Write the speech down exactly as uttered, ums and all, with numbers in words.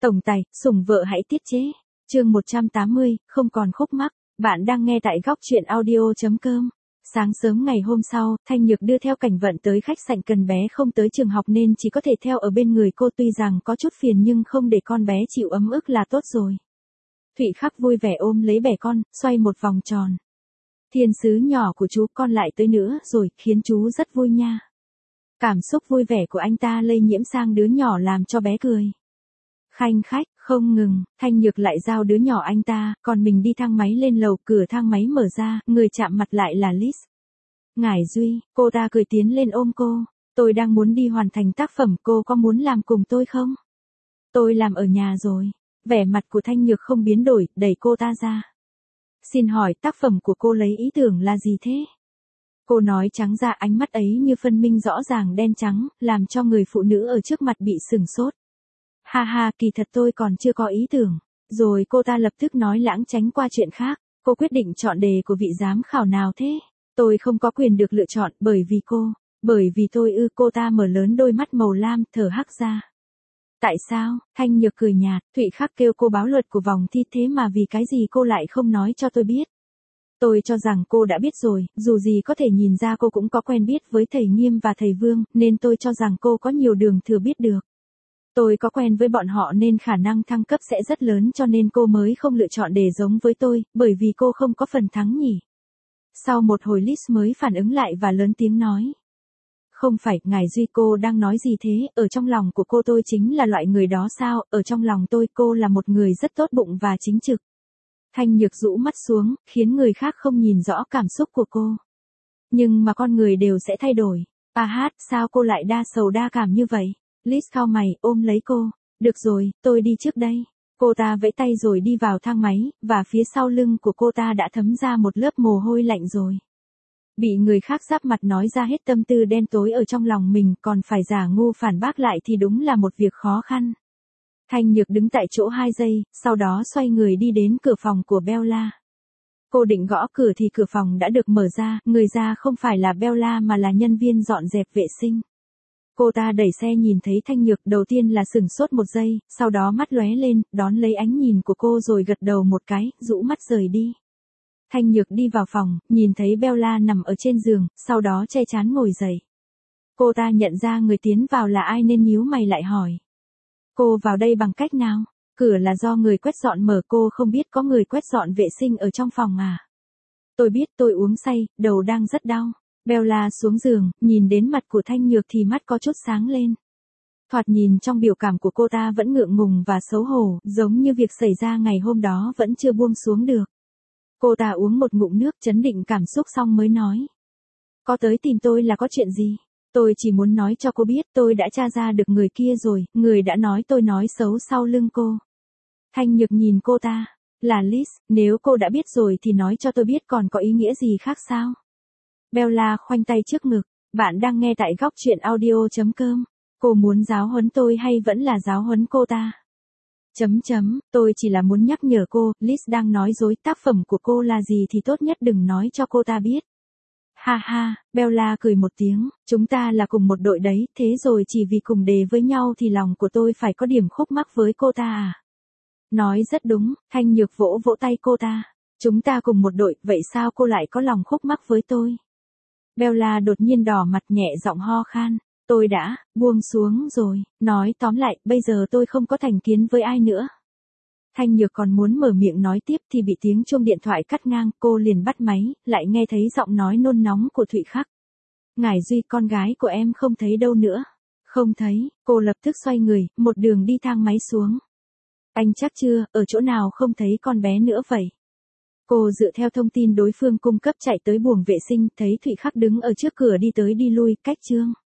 Tổng tài, sủng vợ hãy tiết chế. Chương một trăm tám mươi, không còn khúc mắc. Bạn đang nghe tại góc truyện audio chấm com. Sáng sớm ngày hôm sau, Thanh Nhược đưa theo Cảnh Vận tới khách sạn, cần bé không tới trường học nên chỉ có thể theo ở bên người cô, tuy rằng có chút phiền nhưng không để con bé chịu ấm ức là tốt rồi. Thụy Khắc vui vẻ ôm lấy bẻ con, xoay một vòng tròn. Thiên sứ nhỏ của chú, con lại tới nữa rồi, khiến chú rất vui nha. Cảm xúc vui vẻ của anh ta lây nhiễm sang đứa nhỏ làm cho bé cười. Khanh khách, không ngừng, Thanh Nhược lại giao đứa nhỏ anh ta, còn mình đi thang máy lên lầu, cửa thang máy mở ra, người chạm mặt lại là Liz. Ngải Duy, cô ta cười tiến lên ôm cô. Tôi đang muốn đi hoàn thành tác phẩm, cô có muốn làm cùng tôi không? Tôi làm ở nhà rồi. Vẻ mặt của Thanh Nhược không biến đổi, đẩy cô ta ra. Xin hỏi tác phẩm của cô lấy ý tưởng là gì thế? Cô nói trắng ra, ánh mắt ấy như phân minh rõ ràng đen trắng, làm cho người phụ nữ ở trước mặt bị sửng sốt. Ha ha, kỳ thật tôi còn chưa có ý tưởng. Rồi cô ta lập tức nói lãng tránh qua chuyện khác. Cô quyết định chọn đề của vị giám khảo nào thế? Tôi không có quyền được lựa chọn, bởi vì cô. Bởi vì tôi ư, cô ta mở lớn đôi mắt màu lam, thở hắt ra. Tại sao? Thanh Nhược cười nhạt, Thụy Khắc kêu cô báo luật của vòng thi, thế mà vì cái gì cô lại không nói cho tôi biết? Tôi cho rằng cô đã biết rồi, dù gì có thể nhìn ra cô cũng có quen biết với thầy Nghiêm và thầy Vương, nên tôi cho rằng cô có nhiều đường thừa biết được. Tôi có quen với bọn họ nên khả năng thăng cấp sẽ rất lớn, cho nên cô mới không lựa chọn đề giống với tôi, bởi vì cô không có phần thắng nhỉ. Sau một hồi Liz mới phản ứng lại và lớn tiếng nói. Không phải, Ngải Duy, cô đang nói gì thế? Ở trong lòng của cô tôi chính là loại người đó sao? Ở trong lòng tôi cô là một người rất tốt bụng và chính trực. Thanh Nhược rũ mắt xuống, khiến người khác không nhìn rõ cảm xúc của cô. Nhưng mà con người đều sẽ thay đổi. À hát, sao cô lại đa sầu đa cảm như vậy? Liz cau mày, ôm lấy cô. Được rồi, tôi đi trước đây. Cô ta vẫy tay rồi đi vào thang máy, và phía sau lưng của cô ta đã thấm ra một lớp mồ hôi lạnh rồi. Bị người khác giáp mặt nói ra hết tâm tư đen tối ở trong lòng mình, còn phải giả ngu phản bác lại thì đúng là một việc khó khăn. Thanh Nhược đứng tại chỗ hai giây, sau đó xoay người đi đến cửa phòng của Bella. Cô định gõ cửa thì cửa phòng đã được mở ra, người ra không phải là Bella mà là nhân viên dọn dẹp vệ sinh. Cô ta đẩy xe nhìn thấy Thanh Nhược, đầu tiên là sửng sốt một giây, sau đó mắt lóe lên, đón lấy ánh nhìn của cô rồi gật đầu một cái, rũ mắt rời đi. Thanh Nhược đi vào phòng, nhìn thấy Bella nằm ở trên giường, sau đó che trán ngồi dậy. Cô ta nhận ra người tiến vào là ai nên nhíu mày lại hỏi. Cô vào đây bằng cách nào? Cửa là do người quét dọn mở, cô không biết có người quét dọn vệ sinh ở trong phòng à? Tôi biết, tôi uống say, đầu đang rất đau. Bella xuống giường, nhìn đến mặt của Thanh Nhược thì mắt có chút sáng lên. Thoạt nhìn trong biểu cảm của cô ta vẫn ngượng ngùng và xấu hổ, giống như việc xảy ra ngày hôm đó vẫn chưa buông xuống được. Cô ta uống một ngụm nước, trấn định cảm xúc xong mới nói. Có tới tìm tôi là có chuyện gì? Tôi chỉ muốn nói cho cô biết tôi đã tra ra được người kia rồi, người đã nói tôi nói xấu sau lưng cô. Thanh Nhược nhìn cô ta. Là Liz, nếu cô đã biết rồi thì nói cho tôi biết, còn có ý nghĩa gì khác sao? Bella khoanh tay trước ngực. Bạn đang nghe tại góc truyện audio chấm com. Cô muốn giáo huấn tôi hay vẫn là giáo huấn cô ta? Chấm chấm, tôi chỉ là muốn nhắc nhở cô, Liz đang nói dối, tác phẩm của cô là gì thì tốt nhất đừng nói cho cô ta biết. Ha ha, Bella cười một tiếng, chúng ta là cùng một đội đấy, thế rồi chỉ vì cùng đề với nhau thì lòng của tôi phải có điểm khúc mắc với cô ta à? Nói rất đúng, Thanh Nhược vỗ vỗ tay cô ta. Chúng ta cùng một đội, vậy sao cô lại có lòng khúc mắc với tôi? Bella đột nhiên đỏ mặt, nhẹ giọng ho khan. Tôi đã buông xuống rồi, nói tóm lại, bây giờ tôi không có thành kiến với ai nữa. Thanh Nhược còn muốn mở miệng nói tiếp thì bị tiếng chuông điện thoại cắt ngang, cô liền bắt máy, lại nghe thấy giọng nói nôn nóng của Thụy Khắc. Ngải Duy, con gái của em không thấy đâu nữa. Không thấy, cô lập tức xoay người, một đường đi thang máy xuống. Anh chắc chưa, ở chỗ nào không thấy con bé nữa vậy? Cô dựa theo thông tin đối phương cung cấp chạy tới buồng vệ sinh, thấy Thụy Khắc đứng ở trước cửa đi tới đi lui, cách chương.